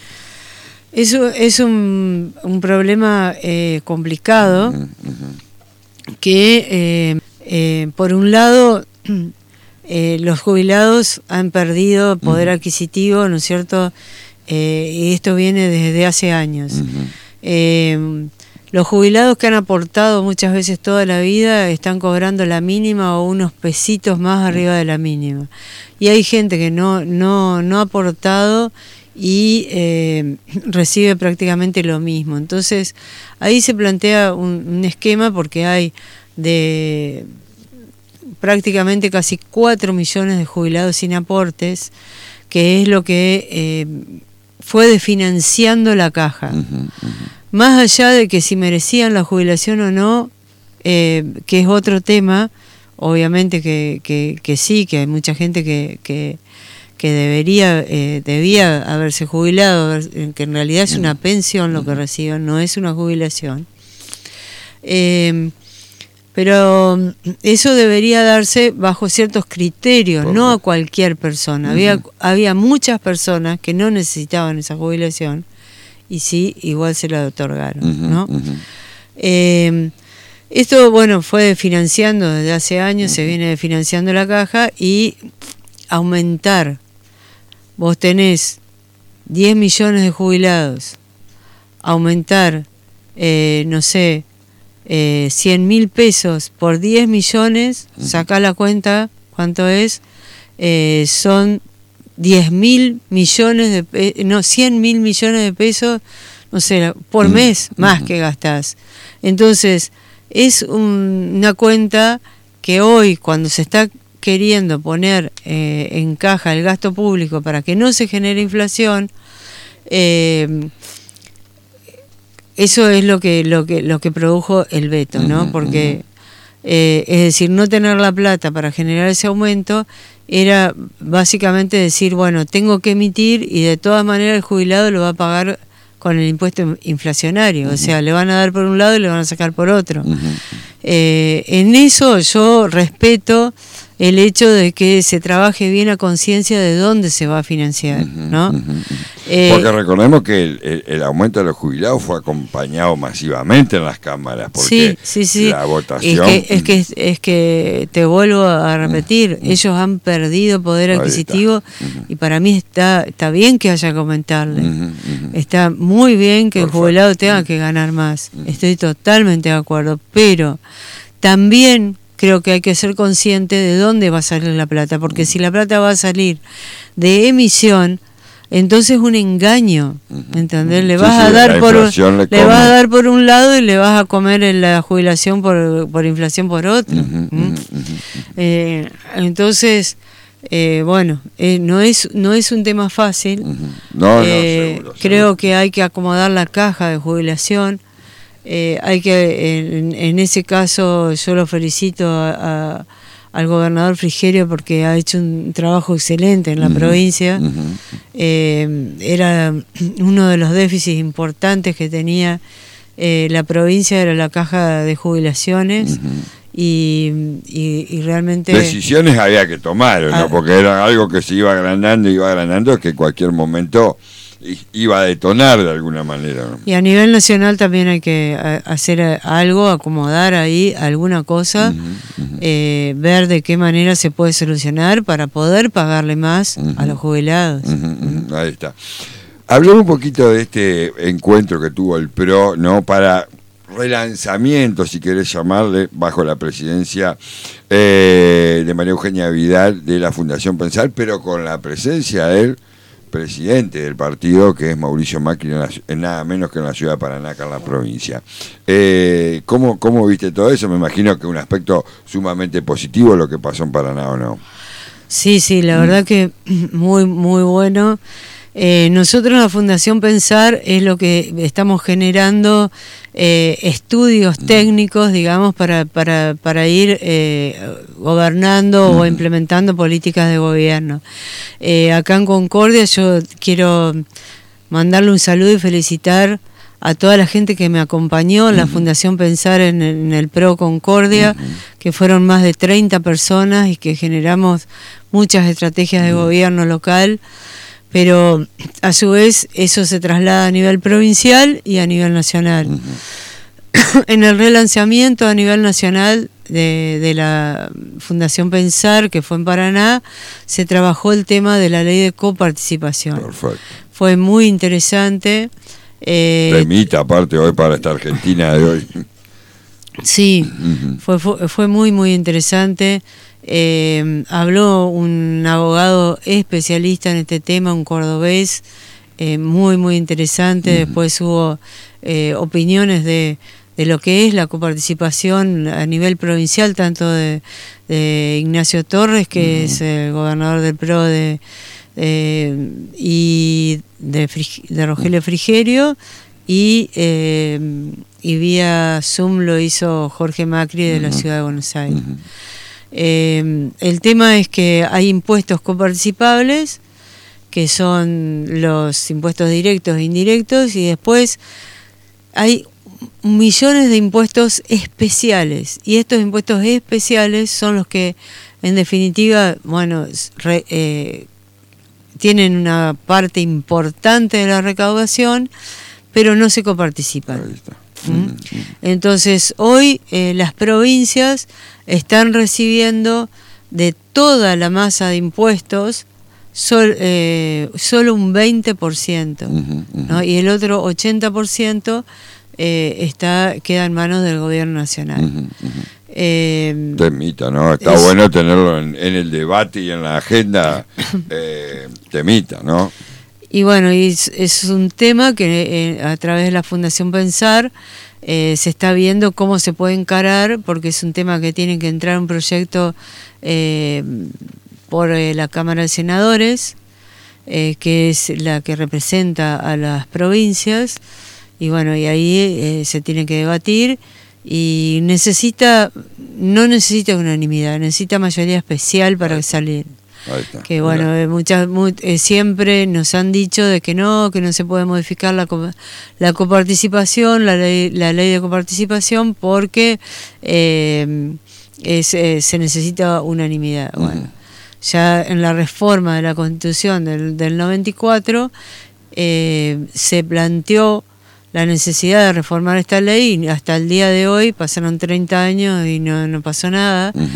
Eso es un, un problema eh, complicado, uh-huh, uh-huh. que eh, eh, por un lado eh, los jubilados han perdido poder uh-huh. adquisitivo, ¿no es cierto? Eh, y esto viene desde hace años. Uh-huh. Eh, los jubilados que han aportado muchas veces toda la vida están cobrando la mínima o unos pesitos más arriba de la mínima. Y hay gente que no, no, no ha aportado y eh, recibe prácticamente lo mismo. Entonces ahí se plantea un, un esquema porque hay de prácticamente casi cuatro millones de jubilados sin aportes, que es lo que eh, fue desfinanciando la caja. Uh-huh, uh-huh. Más allá de que si merecían la jubilación o no, eh, que es otro tema, obviamente que, que, que sí, que hay mucha gente que... que que debería eh, debía haberse jubilado, que en realidad es una pensión lo que reciben, no es una jubilación. Eh, pero eso debería darse bajo ciertos criterios, ¿por no a cualquier persona? Uh-huh. Había, había muchas personas que no necesitaban esa jubilación y sí, igual se la otorgaron, uh-huh, ¿no? Uh-huh. Eh, esto, bueno, fue financiando desde hace años, uh-huh. se viene financiando la caja y aumentar. Vos tenés diez millones de jubilados, aumentar, eh, no sé, eh, cien mil pesos por diez millones, uh-huh. sacá la cuenta, ¿cuánto es? Eh, son diez mil millones de pesos, no, cien mil millones de pesos, no sé, por uh-huh. mes más uh-huh. que gastás. Entonces, es un, una cuenta que hoy, cuando se está queriendo poner eh, en caja el gasto público para que no se genere inflación, eh, eso es lo que lo que lo que produjo el veto, ¿no? Porque eh, es decir, no tener la plata para generar ese aumento era básicamente decir, bueno, tengo que emitir y de todas maneras el jubilado lo va a pagar con el impuesto inflacionario, uh-huh. o sea, le van a dar por un lado y le van a sacar por otro. Uh-huh. Eh, en eso yo respeto el hecho de que se trabaje bien a conciencia de dónde se va a financiar, uh-huh, ¿no? Uh-huh. Eh, Porque recordemos que el, el, el aumento de los jubilados fue acompañado masivamente en las cámaras, porque sí, sí, sí. la votación... Es que, es que, es que te vuelvo a repetir, uh-huh. ellos han perdido poder adquisitivo uh-huh. y para mí está, está bien que haya que aumentarle. Uh-huh, uh-huh. Está muy bien que Perfecto. El jubilado tenga uh-huh. que ganar más. Uh-huh. Estoy totalmente de acuerdo, pero también creo que hay que ser consciente de dónde va a salir la plata, porque si la plata va a salir de emisión, entonces es un engaño, ¿entendés? Le vas sí, sí, a dar por un, le, le vas a dar por un lado y le vas a comer en la jubilación por, por inflación por otro. Uh-huh, ¿Mm? uh-huh, uh-huh. Eh, entonces, eh, bueno, eh, no es no es un tema fácil. Uh-huh. No, eh, no, seguro, creo seguro. Que hay que acomodar la caja de jubilación. Eh, hay que, en, en ese caso, yo lo felicito a, a, al gobernador Frigerio porque ha hecho un trabajo excelente en la uh-huh, provincia. Uh-huh. Eh, era uno de los déficits importantes que tenía eh, la provincia, era la caja de jubilaciones. Uh-huh. Y, y, y realmente... Decisiones había que tomar, ¿no? Ah, porque era algo que se iba agrandando, iba agrandando, que en cualquier momento... iba a detonar de alguna manera, ¿no? Y a nivel nacional también hay que hacer algo, acomodar ahí alguna cosa, uh-huh, uh-huh. Eh, ver de qué manera se puede solucionar para poder pagarle más uh-huh. a los jubilados. Uh-huh, uh-huh. Ahí está. Hablemos un poquito de este encuentro que tuvo el P R O, ¿no? Para relanzamiento, si querés llamarle, bajo la presidencia eh, de María Eugenia Vidal de la Fundación Pensar, pero con la presencia de él presidente del partido, que es Mauricio Macri, en, la, en nada menos que en la ciudad de Paraná, acá en la provincia. Eh, ¿cómo, ¿Cómo viste todo eso? Me imagino que un aspecto sumamente positivo lo que pasó en Paraná, ¿o no? Sí, sí, la mm. verdad que muy, muy bueno. Eh, nosotros en la Fundación Pensar es lo que estamos generando eh, estudios técnicos, digamos, para, para, para ir eh, gobernando uh-huh. o implementando políticas de gobierno. Eh, acá en Concordia yo quiero mandarle un saludo y felicitar a toda la gente que me acompañó en uh-huh. la Fundación Pensar en, en el Pro Concordia, uh-huh. que fueron más de treinta personas y que generamos muchas estrategias de uh-huh. gobierno local. Pero a su vez eso se traslada a nivel provincial y a nivel nacional. Uh-huh. En el relanzamiento a nivel nacional de, de la Fundación Pensar, que fue en Paraná, se trabajó el tema de la ley de coparticipación. Perfecto. Fue muy interesante. Eh, Temita aparte hoy para esta Argentina de hoy. Sí, uh-huh. fue, fue, fue muy, muy interesante. Eh, habló un abogado especialista en este tema, un cordobés, eh, muy muy interesante. Uh-huh. Después hubo eh, opiniones de, de lo que es la coparticipación a nivel provincial, tanto de, de Ignacio Torres, que uh-huh. es el gobernador del P R O, de, eh, y de, de Rogelio Frigerio, y, eh, y vía Zoom lo hizo Jorge Macri de uh-huh. la Ciudad de Buenos Aires. Uh-huh. Eh, el tema es que hay impuestos coparticipables, que son los impuestos directos e indirectos, y después hay millones de impuestos especiales, y estos impuestos especiales son los que en definitiva, bueno, re, eh, tienen una parte importante de la recaudación, pero no se coparticipan. Ahí está. ¿Mm? Entonces hoy eh, las provincias están recibiendo de toda la masa de impuestos sol, eh, solo un veinte por ciento, uh-huh, uh-huh. ¿no? Y el otro ochenta por ciento eh, está, queda en manos del gobierno nacional. Uh-huh, uh-huh. Eh, temita, ¿no? Está es, bueno tenerlo en, en el debate y en la agenda, eh, temita, ¿no? Y bueno, y es, es un tema que eh, a través de la Fundación Pensar eh, se está viendo cómo se puede encarar, porque es un tema que tiene que entrar un proyecto eh, por eh, la Cámara de Senadores, eh, que es la que representa a las provincias, y bueno, y ahí eh, se tiene que debatir, y necesita, no necesita unanimidad, necesita mayoría especial para salir. Que bueno, eh, muchas muy, eh, siempre nos han dicho de que no, que no se puede modificar la la coparticipación, la ley, la ley de coparticipación, porque eh, es, eh, se necesita unanimidad. Uh-huh. Bueno, ya en la reforma de la Constitución del, del noventa y cuatro eh, se planteó la necesidad de reformar esta ley, y hasta el día de hoy pasaron treinta años y no, no pasó nada. Uh-huh.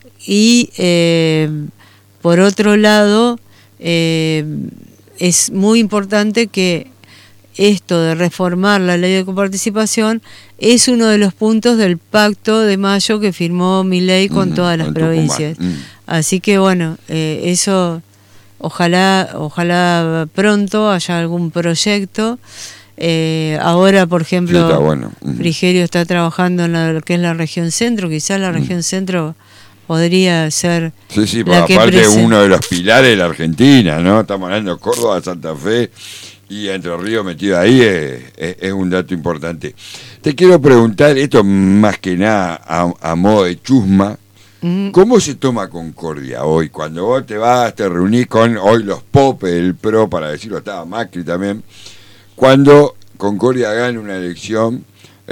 Y eh, por otro lado, eh, es muy importante que esto de reformar la ley de coparticipación es uno de los puntos del pacto de mayo que firmó Milei con mm, todas las provincias. Mm. Así que bueno, eh, eso ojalá, ojalá pronto haya algún proyecto. Eh, ahora, por ejemplo, sí, está bueno. Mm. Frigerio está trabajando en lo que es la región centro, quizás la región mm. centro podría ser. Sí, sí, la que aparte presen- uno de los pilares de la Argentina, ¿no? Estamos hablando de Córdoba, Santa Fe y Entre Ríos metido ahí, es, es, es un dato importante. Te quiero preguntar, esto más que nada a, a modo de chusma, mm. ¿cómo se toma Concordia hoy? Cuando vos te vas, te reunís con hoy los popes del P R O, para decirlo, estaba Macri también, cuando Concordia gana una elección,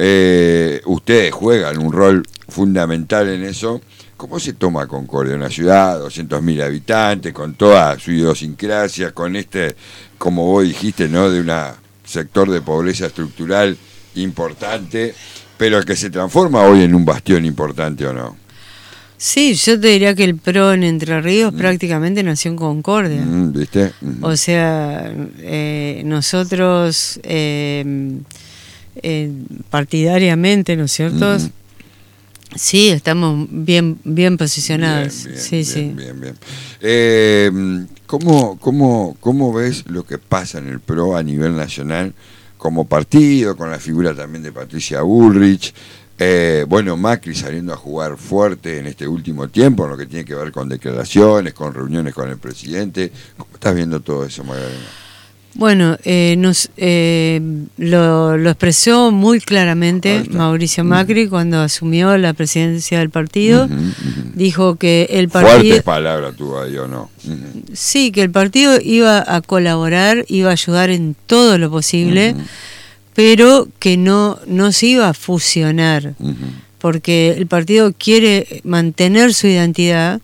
eh, ustedes juegan un rol fundamental en eso. ¿Cómo se toma Concordia? Una ciudad, doscientos mil habitantes, con toda su idiosincrasia, con este, como vos dijiste, ¿no?, de un sector de pobreza estructural importante, pero que se transforma hoy en un bastión importante, ¿o no? Sí, yo te diría que el P R O en Entre Ríos mm. prácticamente nació en Concordia. Mm, ¿Viste? Mm. O sea, eh, nosotros eh, eh, partidariamente, ¿no es cierto?, mm. Sí, estamos bien bien posicionados. Bien, bien, sí, bien, sí. bien, bien. Eh, ¿cómo, cómo, ¿Cómo ves lo que pasa en el P R O a nivel nacional como partido, con la figura también de Patricia Bullrich? Eh, bueno, Macri saliendo a jugar fuerte en este último tiempo, en lo que tiene que ver con declaraciones, con reuniones con el presidente. ¿Cómo estás viendo todo eso, Magdalena? Bueno, eh, nos, eh, lo, lo expresó muy claramente Mauricio Macri uh-huh. cuando asumió la presidencia del partido. Uh-huh, uh-huh. Dijo que el partido... Fuertes palabras tuvo ahí, ¿o no? Uh-huh. Sí, que el partido iba a colaborar, iba a ayudar en todo lo posible, uh-huh. pero que no, no se iba a fusionar, uh-huh. porque el partido quiere mantener su identidad,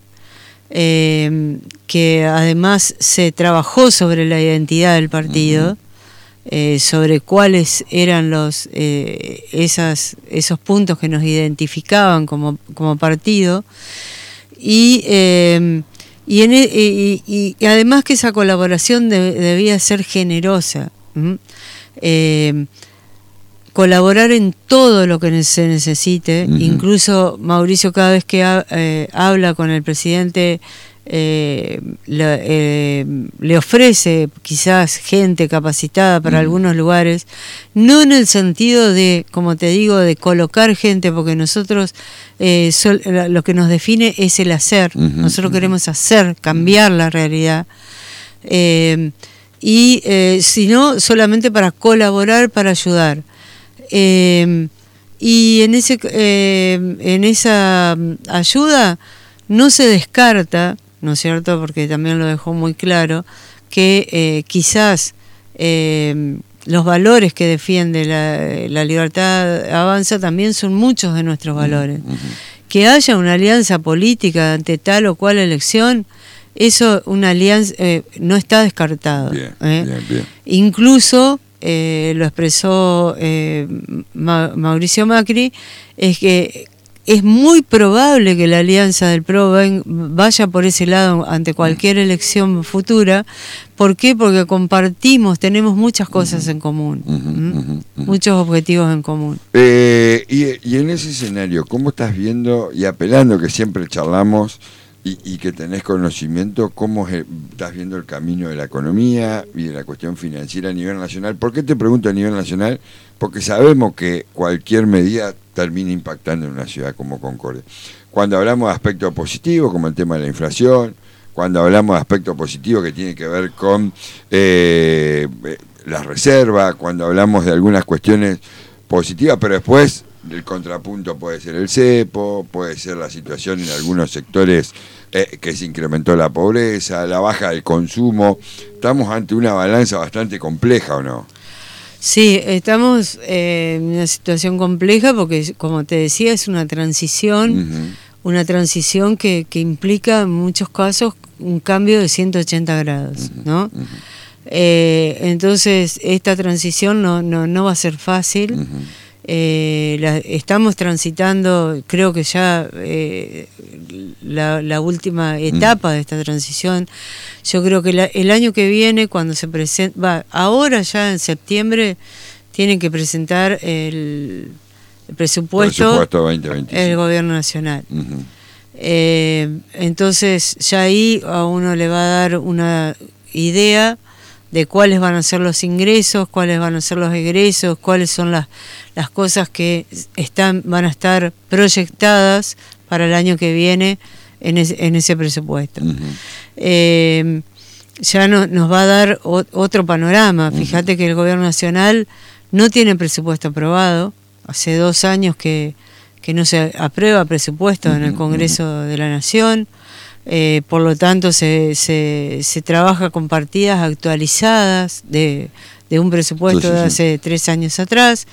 eh, que además se trabajó sobre la identidad del partido, uh-huh. eh, sobre cuáles eran los eh, esas, esos puntos que nos identificaban como, como partido, y, eh, y, en, y, y, y además que esa colaboración de, debía ser generosa. ¿Mm? Eh, colaborar en todo lo que se necesite, uh-huh. incluso Mauricio cada vez que ha, eh, habla con el presidente eh, le, eh, le ofrece quizás gente capacitada para uh-huh. algunos lugares, no en el sentido de, como te digo, de colocar gente, porque nosotros eh, sol, lo que nos define es el hacer, uh-huh. nosotros queremos hacer, cambiar la realidad, eh, y eh, sino solamente para colaborar, para ayudar. Eh, y en ese eh, en esa ayuda no se descarta, ¿no es cierto?, porque también lo dejó muy claro, que eh, quizás eh, los valores que defiende la, la Libertad Avanza también son muchos de nuestros valores. Uh-huh. Que haya una alianza política ante tal o cual elección, eso, una alianza, eh, no está descartado. Bien, ¿eh? bien, bien. Incluso Eh, lo expresó eh, Ma- Mauricio Macri, es que es muy probable que la alianza del P R O ven, vaya por ese lado ante cualquier elección futura. ¿Por qué? Porque compartimos, tenemos muchas cosas en común, uh-huh, uh-huh, uh-huh. muchos objetivos en común. Eh, y, y en ese escenario, ¿cómo estás viendo, y apelando que siempre charlamos y, y que tenés conocimiento, cómo es, estás viendo el camino de la economía y de la cuestión financiera a nivel nacional? ¿Por qué te pregunto a nivel nacional? Porque sabemos que cualquier medida termina impactando en una ciudad como Concordia. Cuando hablamos de aspectos positivos, como el tema de la inflación, cuando hablamos de aspectos positivos que tienen que ver con eh, la reserva, cuando hablamos de algunas cuestiones positivas, pero después el contrapunto puede ser el cepo, puede ser la situación en algunos sectores eh, que se incrementó la pobreza, la baja del consumo. Estamos ante una balanza bastante compleja, ¿o no? Sí, estamos eh, en una situación compleja porque, como te decía, es una transición, uh-huh. una transición que, que implica en muchos casos un cambio de ciento ochenta grados, uh-huh. ¿no? Uh-huh. Eh, entonces, esta transición no, no, no va a ser fácil. Uh-huh. Eh, la, estamos transitando, creo que ya eh, la, la última etapa de esta transición. Yo creo que la, el año que viene, cuando se presenta, va, ahora ya en septiembre tienen que presentar el, el presupuesto, presupuesto veinte veinticinco. El gobierno nacional. Uh-huh. Eh, entonces ya ahí a uno le va a dar una idea de cuáles van a ser los ingresos, cuáles van a ser los egresos, cuáles son las, las cosas que están van a estar proyectadas para el año que viene en, es, en ese presupuesto. Uh-huh. Eh, ya no, nos va a dar o, otro panorama. Uh-huh. Fíjate que el gobierno nacional no tiene presupuesto aprobado. Hace dos años que, que no se aprueba presupuesto uh-huh. en el Congreso uh-huh. de la Nación. Eh, por lo tanto se, se, se trabaja con partidas actualizadas de, de un presupuesto sí, sí, sí. de hace tres años atrás.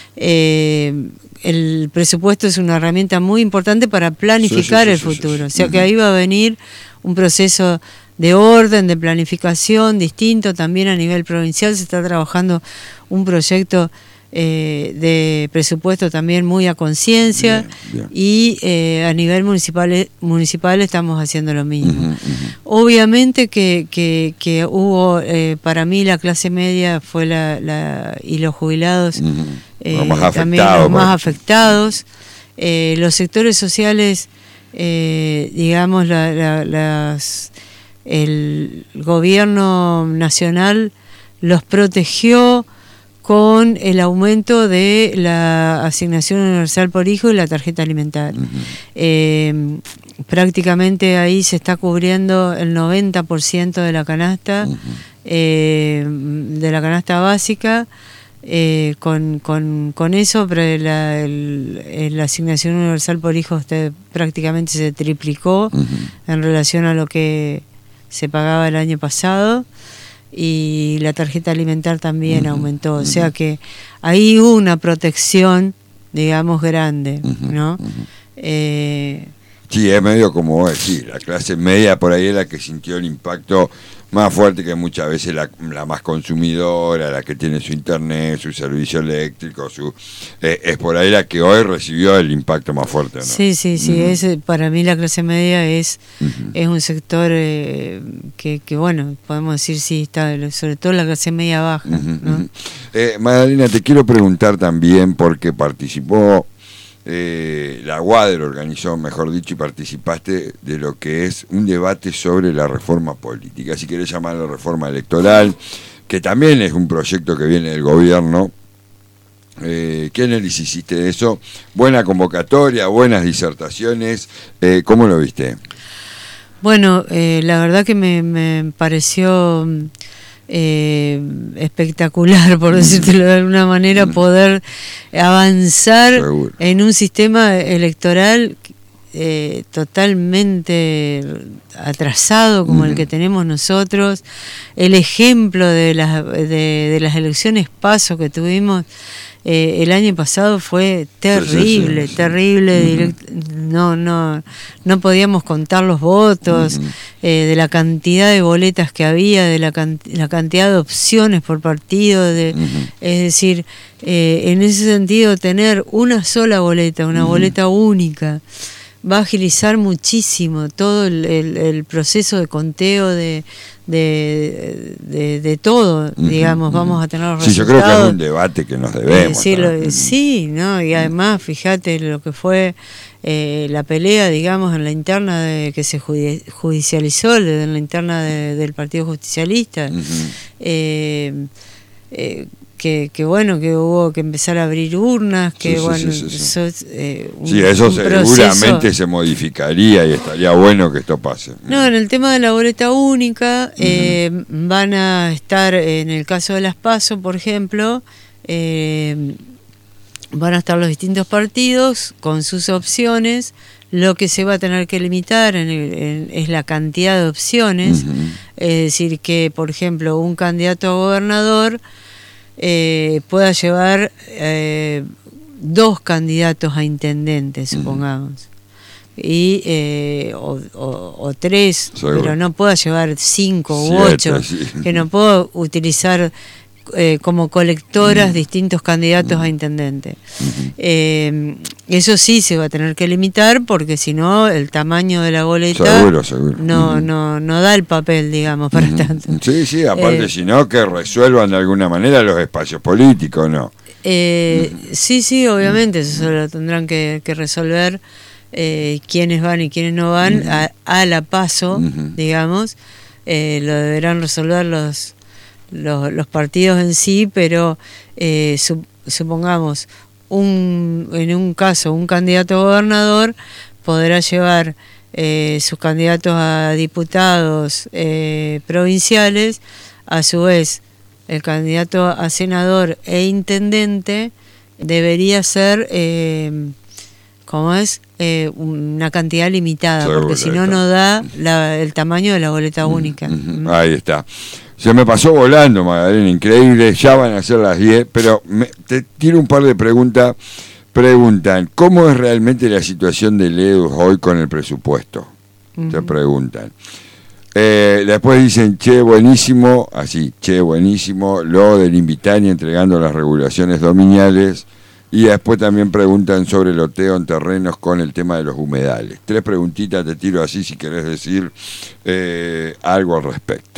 Eh, el presupuesto es una herramienta muy importante para planificar sí, sí, sí, el futuro, sí, sí, sí. o sea que ahí va a venir un proceso de orden, de planificación distinto. También a nivel provincial se está trabajando un proyecto Eh, de presupuesto también muy a conciencia, y eh, a nivel municipal municipal estamos haciendo lo mismo. Uh-huh, uh-huh. Obviamente que, que, que hubo, eh, para mí la clase media fue la, la y los jubilados uh-huh. eh, los más también afectados, los más afectados. eh, los sectores sociales, eh, digamos, la, la, las, el gobierno nacional los protegió con el aumento de la asignación universal por hijo y la tarjeta alimentaria. Uh-huh. Eh, prácticamente ahí se está cubriendo el noventa por ciento de la canasta, uh-huh. eh, de la canasta básica. Eh, con, con, con eso, pero la, el, la asignación universal por hijo usted prácticamente se triplicó uh-huh. en relación a lo que se pagaba el año pasado, y la tarjeta alimentar también uh-huh. aumentó, uh-huh. o sea que ahí hubo una protección, digamos, grande, uh-huh. ¿no? Uh-huh. Eh, sí, es medio como vos decís, la clase media por ahí es la que sintió el impacto más fuerte, que muchas veces la, la más consumidora, la que tiene su internet, su servicio eléctrico, su eh, es por ahí la que hoy recibió el impacto más fuerte, ¿no? Sí, sí, sí, uh-huh. es, para mí la clase media es, uh-huh. es un sector eh, que, que, bueno, podemos decir, sí, está, sobre todo la clase media baja, uh-huh. ¿no? Uh-huh. Eh, Magdalena, te quiero preguntar también, porque participó... Eh, la UADER organizó, mejor dicho, y participaste de lo que es un debate sobre la reforma política, si querés llamarlo reforma electoral, que también es un proyecto que viene del gobierno. Eh, ¿Qué análisis hiciste de eso? Buena convocatoria, buenas disertaciones, eh, ¿cómo lo viste? Bueno, eh, la verdad que me, me pareció... Eh, espectacular, por decírtelo de alguna manera, poder avanzar Seguro. en un sistema electoral eh, totalmente atrasado como uh-huh. el que tenemos nosotros. El ejemplo de las de, de las elecciones PASO que tuvimos eh, el año pasado fue terrible, sí, sí, sí. terrible. Uh-huh. direct, no, no, no podíamos contar los votos, uh-huh. eh, de la cantidad de boletas que había, de la, can, la cantidad de opciones por partido, de, uh-huh. es decir, eh, en ese sentido tener una sola boleta, una uh-huh. boleta única, va a agilizar muchísimo todo el, el, el proceso de conteo de de, de, de todo, uh-huh, digamos, uh-huh. vamos a tener los sí, resultados. Yo creo que es un debate que nos debemos. Sí, ¿no? lo, uh-huh. sí, ¿no? Y además, fíjate lo que fue eh, la pelea, digamos, en la interna de, que se judicializó, en la interna de, del Partido Justicialista. Uh-huh. eh, eh, Que, que bueno, que hubo que empezar a abrir urnas, que sí, bueno, sí, sí, sí. Eso, eh, un, sí, eso seguramente se modificaría y estaría bueno que esto pase. No, en el tema de la boleta única, uh-huh. eh, van a estar, en el caso de las PASO, por ejemplo, eh, van a estar los distintos partidos con sus opciones. Lo que se va a tener que limitar en el, en, es la cantidad de opciones, uh-huh. es decir, que, por ejemplo, un candidato a gobernador Eh, pueda llevar eh, dos candidatos a intendente, supongamos, uh-huh. y eh, o, o, o tres, Seguro. pero no pueda llevar cinco u ocho, sí. que no pueda utilizar eh, como colectoras uh-huh. distintos candidatos uh-huh. a intendente. Uh-huh. Eh, eso sí se va a tener que limitar, porque si no el tamaño de la boleta seguro, seguro. No, uh-huh. no, no da el papel, digamos, para uh-huh. tanto. Sí, sí, aparte eh, si no, que resuelvan de alguna manera los espacios políticos, ¿no? Eh, uh-huh. Sí, sí, obviamente, uh-huh. eso lo tendrán que, que resolver eh, quiénes van y quiénes no van uh-huh. a, a la PASO, uh-huh. digamos, eh, lo deberán resolver los Los, los partidos en sí, pero eh, sup, supongamos un en un caso un candidato a gobernador podrá llevar eh, sus candidatos a diputados eh, provinciales, a su vez el candidato a senador e intendente debería ser eh, ¿cómo es? Eh, una cantidad limitada, Seguro, porque si no no da la, el tamaño de la boleta única. Mm-hmm. Ahí está. Se me pasó volando, Magdalena, increíble, ya van a ser las diez, pero me, te tiro un par de preguntas. Preguntan, ¿cómo es realmente la situación de E D U hoy con el presupuesto? Uh-huh. Te preguntan. Eh, después dicen, che, buenísimo, así, che, buenísimo, lo del Invitalia entregando las regulaciones dominiales, y después también preguntan sobre el loteo en terrenos con el tema de los humedales. Tres preguntitas, te tiro así si querés decir eh, algo al respecto.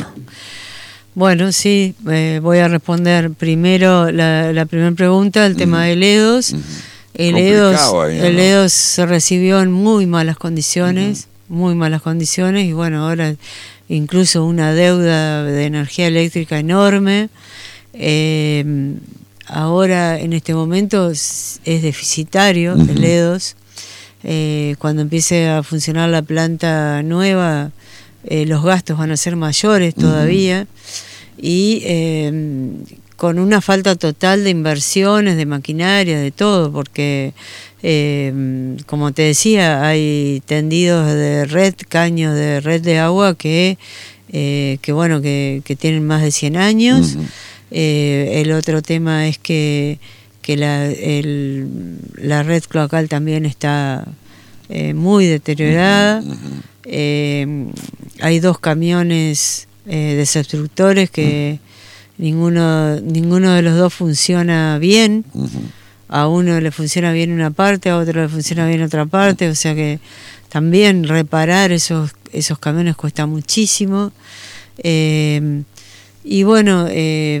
Bueno, sí, eh, voy a responder primero la, la primera pregunta, el uh-huh. tema de Ledos. Uh-huh. El EDOS, ahí, ¿no? El EDOS se recibió en muy malas condiciones, uh-huh. muy malas condiciones, y bueno, ahora incluso una deuda de energía eléctrica enorme. Eh, ahora, en este momento, es deficitario uh-huh. el EDOS. Eh, cuando empiece a funcionar la planta nueva, eh, los gastos van a ser mayores todavía, uh-huh. y eh, con una falta total de inversiones, de maquinaria, de todo, porque eh, como te decía, hay tendidos de red, caños de red de agua que, eh, que bueno, que, que tienen más de cien años. Uh-huh. Eh, el otro tema es que, que la, el, la red cloacal también está eh, muy deteriorada. Uh-huh. Eh, hay dos camiones eh, desobstructores que... Uh-huh. Ninguno, ninguno de los dos funciona bien. Uh-huh. A uno le funciona bien una parte, a otro le funciona bien otra parte, uh-huh. o sea que también reparar esos, esos camiones cuesta muchísimo. Eh, y bueno, eh,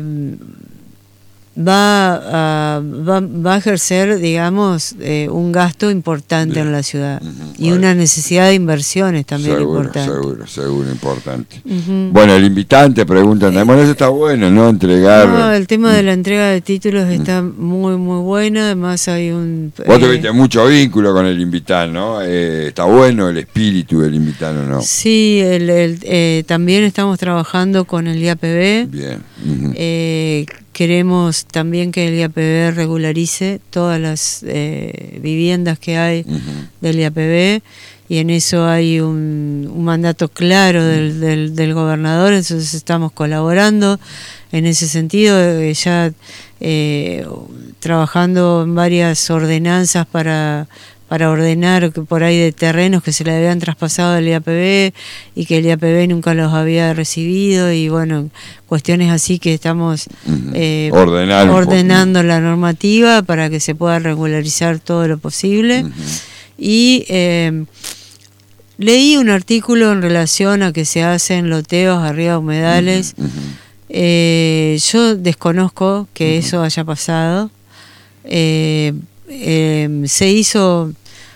va, a, va, va a ejercer, digamos, eh, un gasto importante bien. En la ciudad. Uh-huh. Y vale. Una necesidad de inversiones también seguro, importante. Seguro, seguro, importante. Uh-huh. Bueno, el invitante pregunta, bueno, eso está bueno, ¿no? Entregar... No, el tema de la entrega de títulos está muy, muy bueno, además hay un... Vos eh, tuviste mucho vínculo con el invitante, ¿no? Eh, está bueno el espíritu del invitante, ¿no? Sí, el, el, eh, también estamos trabajando con el I A P B. Bien. Uh-huh. Eh, Queremos también que el I A P B regularice todas las eh, viviendas que hay uh-huh. del I A P B, y en eso hay un, un mandato claro del, del, del gobernador, entonces estamos colaborando en ese sentido, eh, ya eh, trabajando en varias ordenanzas para... para ordenar por ahí de terrenos que se le habían traspasado al I A P B y que el I A P B nunca los había recibido, y bueno, cuestiones así que estamos eh, Ordenar ordenando la normativa para que se pueda regularizar todo lo posible. Uh-huh. Y eh, leí un artículo en relación a que se hacen loteos arriba de humedales. Uh-huh. Uh-huh. Eh, yo desconozco que uh-huh. eso haya pasado. Eh, Eh, se hizo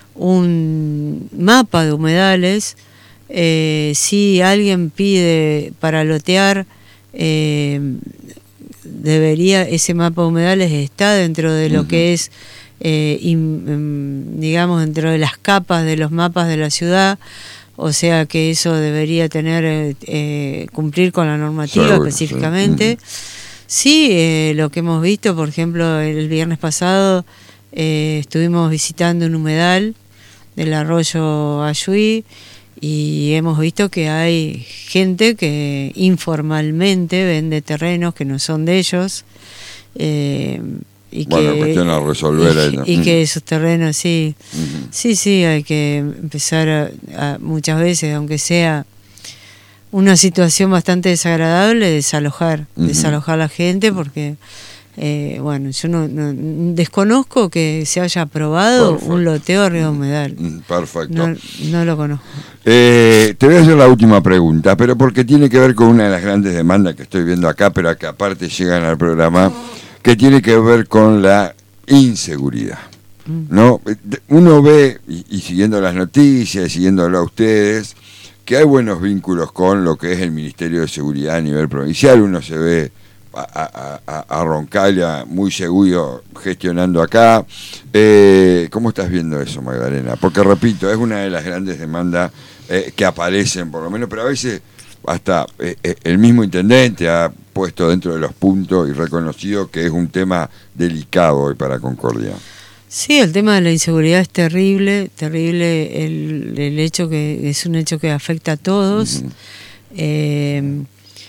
un mapa de humedales. Eh, si alguien pide para lotear, eh, debería, ese mapa de humedales está dentro de lo uh-huh. que es, eh, in, digamos, dentro de las capas de los mapas de la ciudad, o sea que eso debería tener, eh, cumplir con la normativa seguro, específicamente. Sí, uh-huh. sí eh, lo que hemos visto, por ejemplo, el viernes pasado, Eh, estuvimos visitando un humedal del arroyo Ayuí y hemos visto que hay gente que informalmente vende terrenos que no son de ellos, eh, y bueno, que cuestión a resolver y, ahí, ¿no? y que esos terrenos sí, uh-huh. sí, sí, hay que empezar a, a muchas veces, aunque sea una situación bastante desagradable, desalojar, uh-huh. desalojar a la gente, porque Eh, bueno, yo no, no desconozco que se haya aprobado perfecto. Un loteo arriba de humedal. Perfecto. No, no lo conozco. Eh, te voy a hacer la última pregunta, pero porque tiene que ver con una de las grandes demandas que estoy viendo acá, pero que aparte llegan al programa, que tiene que ver con la inseguridad. ¿No? Uno ve, y, y siguiendo las noticias, siguiéndolo a ustedes, que hay buenos vínculos con lo que es el Ministerio de Seguridad a nivel provincial. Uno se ve A, a, a Roncaglia muy seguro gestionando acá. Eh, ¿Cómo estás viendo eso, Magdalena? Porque repito, es una de las grandes demandas eh, que aparecen, por lo menos, pero a veces hasta eh, eh, el mismo intendente ha puesto dentro de los puntos y reconocido que es un tema delicado hoy para Concordia. Sí, el tema de la inseguridad es terrible, terrible el, el hecho que es un hecho que afecta a todos. Uh-huh. eh,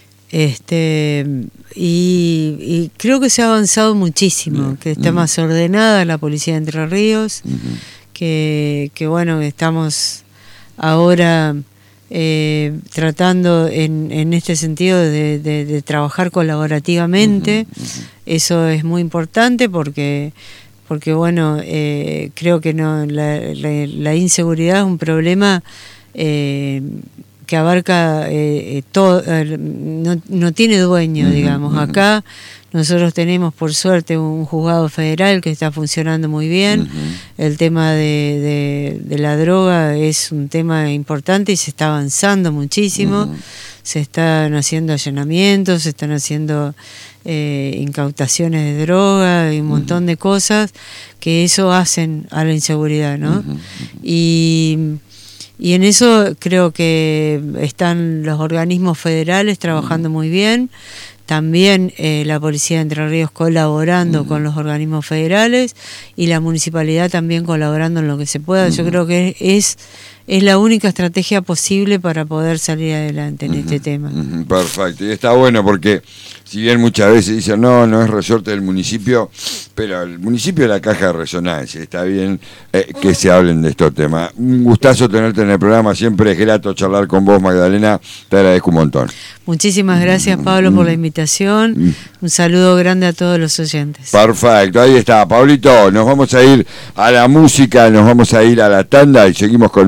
Este y, y creo que se ha avanzado muchísimo, bien, que está uh-huh. más ordenada la policía de Entre Ríos, uh-huh. que, que bueno, estamos ahora eh, tratando en, en este sentido de, de, de trabajar colaborativamente. Uh-huh. Uh-huh. Eso es muy importante porque porque bueno, eh, creo que no la, la, la inseguridad es un problema eh, que abarca eh, todo, eh, no, no tiene dueño, uh-huh, digamos. Uh-huh. Acá nosotros tenemos, por suerte, un juzgado federal que está funcionando muy bien. Uh-huh. El tema de, de, de la droga es un tema importante y se está avanzando muchísimo. Uh-huh. Se están haciendo allanamientos, se están haciendo eh, incautaciones de droga y un montón uh-huh. de cosas que eso hacen a la inseguridad, ¿no? Uh-huh. Y, y en eso creo que están los organismos federales trabajando uh-huh. muy bien. También eh, la Policía de Entre Ríos colaborando uh-huh. con los organismos federales y la municipalidad también colaborando en lo que se pueda. Uh-huh. Yo creo que es es la única estrategia posible para poder salir adelante en uh-huh. este tema. Uh-huh. Perfecto. Y está bueno porque si bien muchas veces dicen no, no es resorte del municipio, pero el municipio es la caja de resonancia. Está bien eh, que se hablen de estos temas. Un gustazo tenerte en el programa. Siempre es grato charlar con vos, Magdalena. Te agradezco un montón. Muchísimas gracias, Pablo, por la invitación. Un saludo grande a todos los oyentes. Perfecto, ahí está, Pablito. Nos vamos a ir a la música, nos vamos a ir a la tanda y seguimos con